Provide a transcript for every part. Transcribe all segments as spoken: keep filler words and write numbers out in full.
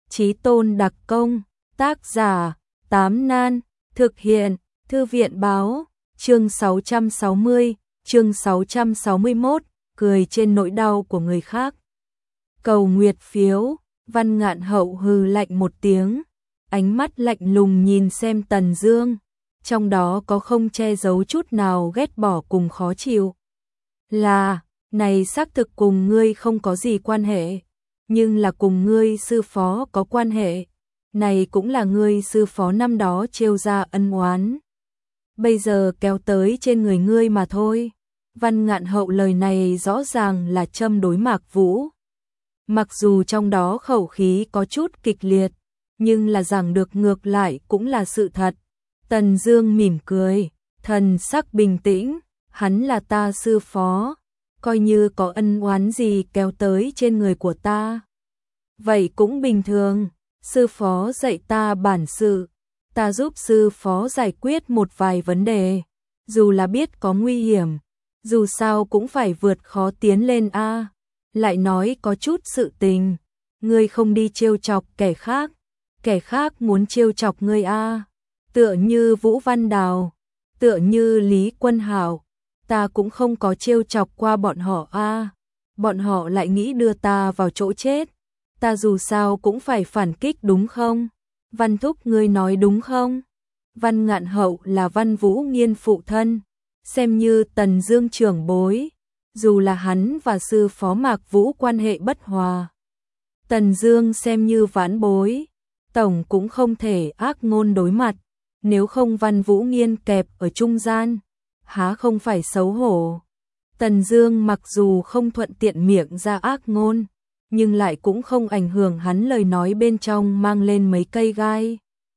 Chí tôn đặc công, tác giả, Tám Nan, thực hiện, Thư viện báo, chương sáu trăm sáu mươi, chương sáu trăm sáu mươi mốt, cười trên nỗi đau của người khác. Cầu nguyệt phiếu, Văn Ngạn Hậu hừ lạnh một tiếng, ánh mắt lạnh lùng nhìn xem Tần Dương, trong đó có không che giấu chút nào ghét bỏ cùng khó chịu. Là, này xác thực cùng ngươi không có gì quan hệ, nhưng là cùng ngươi sư phó có quan hệ, này cũng là ngươi sư phó năm đó trêu ra ân oán. Bây giờ kéo tới trên người ngươi mà thôi. Văn Ngạn Hậu lời này rõ ràng là châm đối Mạc Vũ. Mặc dù trong đó khẩu khí có chút kịch liệt, nhưng là rằng được ngược lại cũng là sự thật. Tần Dương mỉm cười, thần sắc bình tĩnh, hắn là ta sư phó, coi như có ân oán gì kéo tới trên người của ta. Vậy cũng bình thường, sư phó dạy ta bản sự, ta giúp sư phó giải quyết một vài vấn đề, dù là biết có nguy hiểm, dù sao cũng phải vượt khó tiến lên a. Lại nói có chút sự tình, ngươi không đi trêu chọc kẻ khác, kẻ khác muốn trêu chọc ngươi a. Tựa như Vũ Văn Đào, tựa như Lý Quân Hạo, ta cũng không có trêu chọc qua bọn họ a. Bọn họ lại nghĩ đưa ta vào chỗ chết, ta dù sao cũng phải phản kích đúng không? Văn thúc ngươi nói đúng không? Văn Ngạn Hậu là Văn Vũ Nghiên phụ thân, xem như Tần Dương trưởng bối, dù là hắn và sư phó Mạc Vũ quan hệ bất hòa, Tần Dương xem như vãn bối, tổng cũng không thể ác ngôn đối mặt, nếu không Văn Vũ Nghiên kẹp ở trung gian, há không phải xấu hổ. Tần Dương mặc dù không thuận tiện miệng ra ác ngôn, nhưng lại cũng không ảnh hưởng hắn lời nói bên trong mang lên mấy cây gai.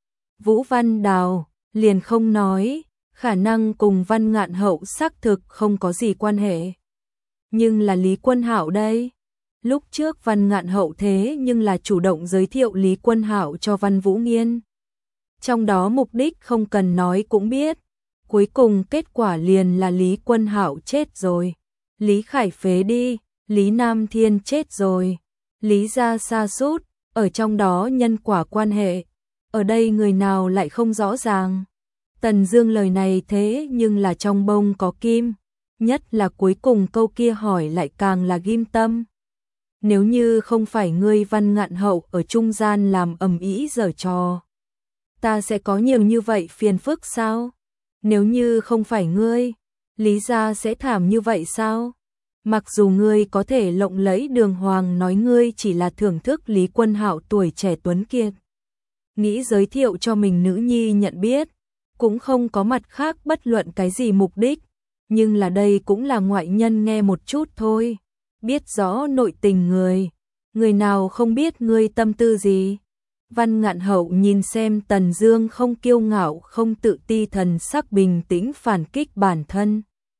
Vũ Văn Đào liền không nói, khả năng cùng Văn Ngạn Hậu xác thực không có gì quan hệ. Nhưng là Lý Quân Hạo đây, lúc trước Văn Ngạn Hậu thế nhưng là chủ động giới thiệu Lý Quân Hạo cho Văn Vũ Nghiên. Trong đó mục đích không cần nói cũng biết, cuối cùng kết quả liền là Lý Quân Hạo chết rồi, Lý Khải phế đi, Lý Nam Thiên chết rồi, Lý gia sa sút, ở trong đó nhân quả quan hệ, ở đây người nào lại không rõ ràng. Tần Dương lời này thế nhưng là trong bông có kim, nhất là cuối cùng câu kia hỏi lại càng là ghim tâm. Nếu như không phải ngươi Văn Ngạn Hậu ở trung gian làm ầm ĩ giở trò, ta sẽ có nhiều như vậy phiền phức sao? Nếu như không phải ngươi, Lý gia sẽ thảm như vậy sao? Mặc dù ngươi có thể lộng lẫy đường hoàng nói ngươi chỉ là thưởng thức Lý Quân Hạo tuổi trẻ tuấn kiệt, nghĩ giới thiệu cho mình nữ nhi nhận biết, cũng không có mặt khác bất luận cái gì mục đích, nhưng là đây cũng là ngoại nhân nghe một chút thôi, biết rõ nội tình người, người nào không biết ngươi tâm tư gì. Văn Ngạn Hậu nhìn xem Tần Dương không kiêu ngạo không tự ti thần sắc bình tĩnh phản kích bản thân,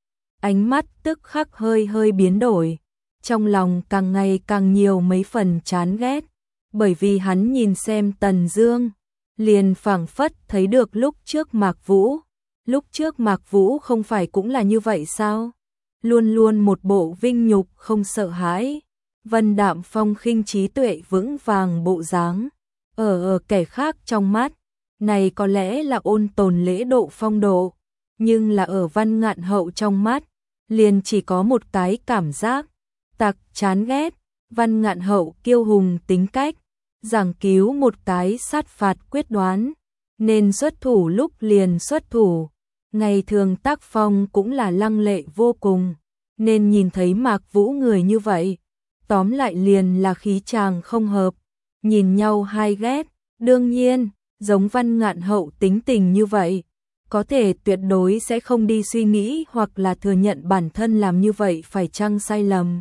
ánh mắt tức khắc hơi hơi biến đổi, trong lòng càng ngày càng nhiều mấy phần chán ghét, bởi vì hắn nhìn xem Tần Dương, liền phảng phất thấy được lúc trước Mạc Vũ, lúc trước Mạc Vũ không phải cũng là như vậy sao? Luôn luôn một bộ vinh nhục không sợ hãi, vân đạm phong khinh trí tuệ vững vàng bộ dáng, ở ở kẻ khác trong mắt, này có lẽ là ôn tồn lễ độ phong độ, nhưng là ở Văn Ngạn Hậu trong mắt, liền chỉ có một cái cảm giác, tặc chán ghét. Văn Ngạn Hậu kiêu hùng tính cách, giảng cứu một cái sát phạt quyết đoán, nên xuất thủ lúc liền xuất thủ, ngày thường tác phong cũng là lăng lệ vô cùng, nên nhìn thấy Mạc Vũ người như vậy, tóm lại liền là khí chàng không hợp, nhìn nhau hai ghét, đương nhiên, giống Văn Ngạn Hậu tính tình như vậy, có thể tuyệt đối sẽ không đi suy nghĩ hoặc là thừa nhận bản thân làm như vậy phải chăng sai lầm.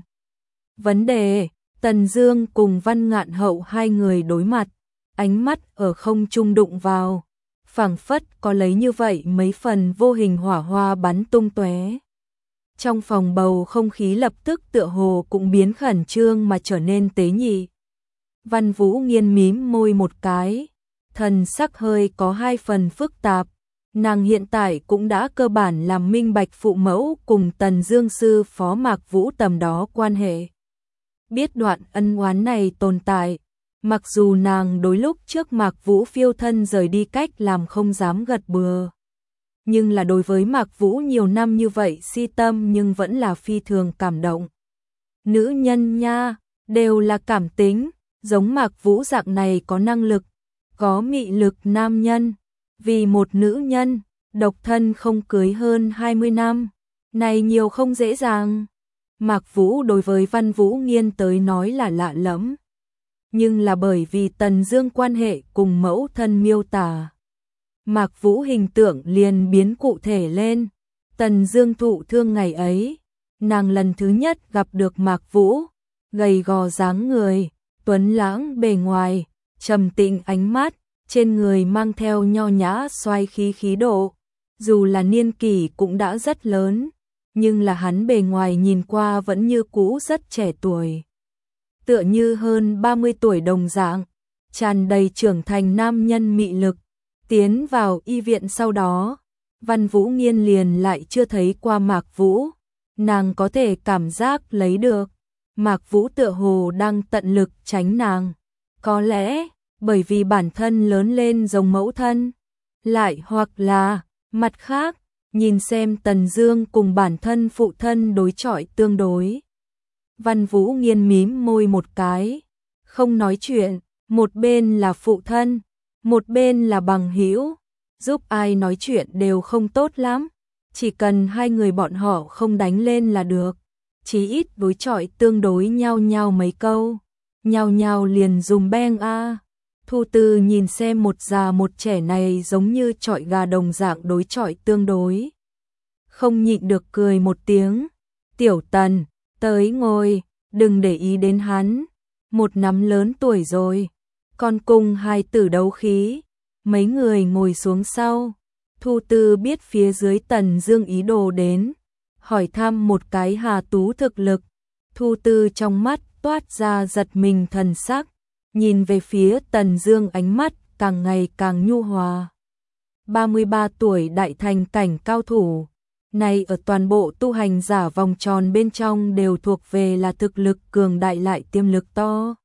Vấn đề, Tần Dương cùng Văn Ngạn Hậu hai người đối mặt, ánh mắt ở không trung đụng vào, phảng phất có lấy như vậy mấy phần vô hình hỏa hoa bắn tung tóe. Trong phòng bầu không khí lập tức tựa hồ cũng biến khẩn trương mà trở nên tế nhị. Văn Vũ Nghiên mím môi một cái, thần sắc hơi có hai phần phức tạp, nàng hiện tại cũng đã cơ bản làm minh bạch phụ mẫu cùng Tần Dương sư phó Mạc Vũ tầm đó quan hệ. Biết đoạn ân oán này tồn tại, Mặc dù nàng đối lúc trước Mạc Vũ phiêu thân rời đi cách làm không dám gật bừa. Nhưng là đối với Mạc Vũ nhiều năm như vậy si tâm nhưng vẫn là phi thường cảm động. Nữ nhân nha, đều là cảm tính, giống Mạc Vũ dạng này có năng lực, có mị lực nam nhân. Vì một nữ nhân, độc thân không cưới hơn hai mươi năm, này nhiều không dễ dàng. Mạc Vũ đối với Văn Vũ Nghiên tới nói là lạ lẫm. Nhưng là bởi vì Tần Dương quan hệ cùng mẫu thân miêu tả, Mạc Vũ hình tượng liền biến cụ thể lên. Tần Dương thụ thương ngày ấy, nàng lần thứ nhất gặp được Mạc Vũ, gầy gò dáng người, tuấn lãng bề ngoài, trầm tĩnh ánh mắt, trên người mang theo nho nhã xoái khí khí độ. Dù là niên kỷ cũng đã rất lớn, nhưng là hắn bề ngoài nhìn qua vẫn như cũ rất trẻ tuổi. Tựa như hơn ba mươi tuổi đồng dạng, tràn đầy trưởng thành nam nhân mị lực. Tiến vào y viện sau đó, Văn Vũ Nghiên liền lại chưa thấy qua Mạc Vũ. Nàng có thể cảm giác lấy được, Mạc Vũ tựa hồ đang tận lực tránh nàng. Có lẽ, bởi vì bản thân lớn lên giống mẫu thân. Lại hoặc là, mặt khác, nhìn xem Tần Dương cùng bản thân phụ thân đối chọi tương đối. Văn Vũ Nghiên mím môi một cái, không nói chuyện, một bên là phụ thân, một bên là bằng hữu, giúp ai nói chuyện đều không tốt lắm, chỉ cần hai người bọn họ không đánh lên là được, chí ít đối chọi tương đối nhau nhau mấy câu, nhau nhau liền dùng beng a. Thu Tư nhìn xem một già một trẻ này giống như chọi gà đồng dạng đối chọi tương đối, không nhịn được cười một tiếng. Tiểu Tần, tới ngồi, đừng để ý đến hắn, một nắm lớn tuổi rồi, còn cùng hai tử đấu khí. Mấy người ngồi xuống sau, Thu Tư biết phía dưới Tần Dương ý đồ đến, hỏi thăm một cái Hà Tú thực lực. Thu Tư trong mắt toát ra giật mình thần sắc, nhìn về phía Tần Dương ánh mắt càng ngày càng nhu hòa. ba mươi ba tuổi đại thành cảnh cao thủ, này ở toàn bộ tu hành giả vòng tròn bên trong đều thuộc về là thực lực cường đại lại tiềm lực to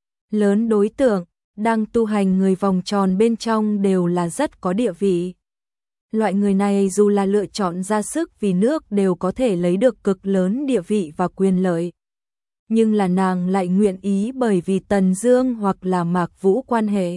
lớn đối tượng, đang tu hành người vòng tròn bên trong đều là rất có địa vị. Loại người này dù là lựa chọn ra sức vì nước đều có thể lấy được cực lớn địa vị và quyền lợi. Nhưng là nàng lại nguyện ý bởi vì Tần Dương hoặc là Mạc Vũ quan hệ,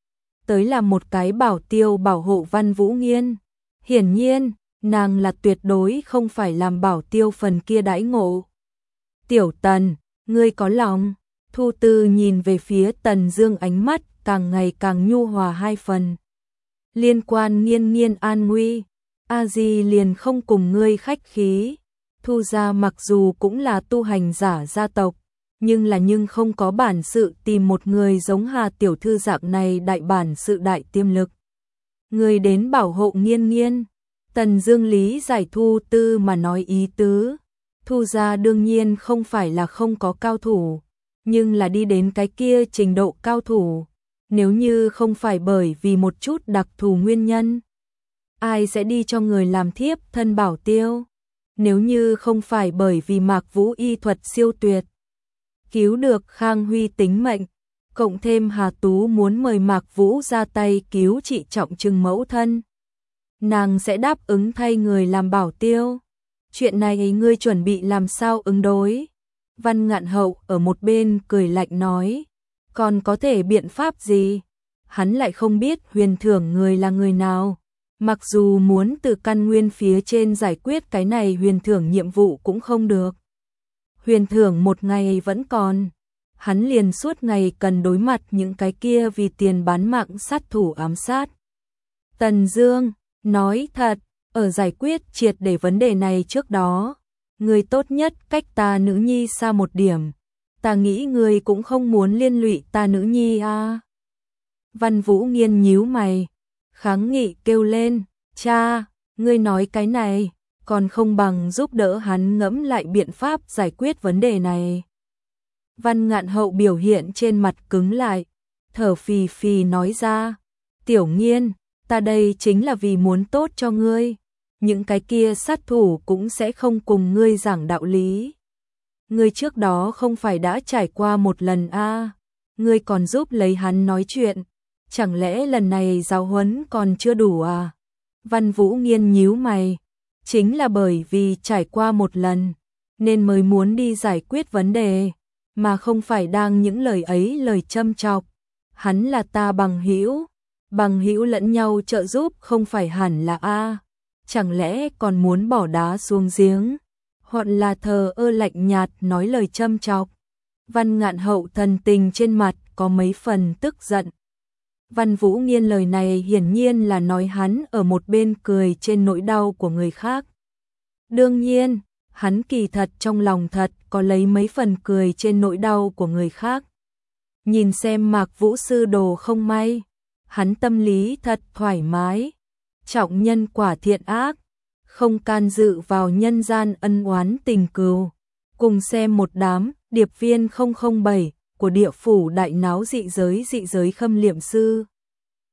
tới là một cái bảo tiêu bảo hộ Văn Vũ Nghiên. Hiển nhiên, nàng là tuyệt đối không phải làm bảo tiêu phần kia đãi ngộ. Tiểu Tần, ngươi có lòng. Thu Tư nhìn về phía Tần Dương ánh mắt càng ngày càng nhu hòa hai phần. Liên quan Nghiên Nghiên an nguy, a di liền không cùng ngươi khách khí. Thu gia mặc dù cũng là tu hành giả gia tộc, nhưng là nhưng không có bản sự tìm một người giống Hà tiểu thư dạng này đại bản sự đại tiềm lực. Người đến bảo hộ Nghiên Nghiên. Tần Dương lý giải Thu Tư mà nói ý tứ. Thu gia đương nhiên không phải là không có cao thủ, nhưng là đi đến cái kia trình độ cao thủ, nếu như không phải bởi vì một chút đặc thù nguyên nhân, ai sẽ đi cho người làm thiếp thân bảo tiêu? Nếu như không phải bởi vì Mạc Vũ y thuật siêu tuyệt, cứu được Khang Huy tính mệnh, cộng thêm Hà Tú muốn mời Mạc Vũ ra tay cứu trị trọng trừng mẫu thân, nàng sẽ đáp ứng thay người làm bảo tiêu. Chuyện này ngươi chuẩn bị làm sao ứng đối? Văn Ngạn Hậu ở một bên cười lạnh nói, còn có thể biện pháp gì? Hắn lại không biết huyền thưởng người là người nào. Mặc dù muốn từ căn nguyên phía trên giải quyết cái này huyền thưởng nhiệm vụ cũng không được. Huyền thưởng một ngày vẫn còn. Hắn liền suốt ngày cần đối mặt những cái kia vì tiền bán mạng sát thủ ám sát. Tần Dương, nói thật, ở giải quyết triệt để vấn đề này trước đó, người tốt nhất cách ta nữ nhi xa một điểm. Ta nghĩ người cũng không muốn liên lụy ta nữ nhi à. Văn Vũ Nghiên nhíu mày, kháng nghị kêu lên, cha, ngươi nói cái này, còn không bằng giúp đỡ hắn ngẫm lại biện pháp giải quyết vấn đề này. Văn Ngạn Hậu biểu hiện trên mặt cứng lại, thở phì phì nói ra, Tiểu Nghiên, ta đây chính là vì muốn tốt cho ngươi, những cái kia sát thủ cũng sẽ không cùng ngươi giảng đạo lý. Ngươi trước đó không phải đã trải qua một lần a? À. ngươi còn giúp lấy hắn nói chuyện, chẳng lẽ lần này giáo huấn còn chưa đủ à? Văn Vũ Nghiên nhíu mày, chính là bởi vì trải qua một lần, nên mới muốn đi giải quyết vấn đề, mà không phải đang những lời ấy lời châm chọc. Hắn là ta bằng hữu, bằng hữu lẫn nhau trợ giúp không phải hẳn là a? Chẳng lẽ còn muốn bỏ đá xuống giếng, hoặc là thờ ơ lạnh nhạt nói lời châm chọc? Văn Ngạn Hậu thần tình trên mặt có mấy phần tức giận. Văn Vũ Nghiên lời này hiển nhiên là nói hắn ở một bên cười trên nỗi đau của người khác. Đương nhiên, hắn kỳ thật trong lòng thật có lấy mấy phần cười trên nỗi đau của người khác. Nhìn xem Mạc Vũ sư đồ không may, hắn tâm lý thật thoải mái, trọng nhân quả thiện ác, không can dự vào nhân gian ân oán tình cừu. Cùng xem một đám điệp viên không không bảy của địa phủ đại náo dị giới dị giới khâm liệm sư.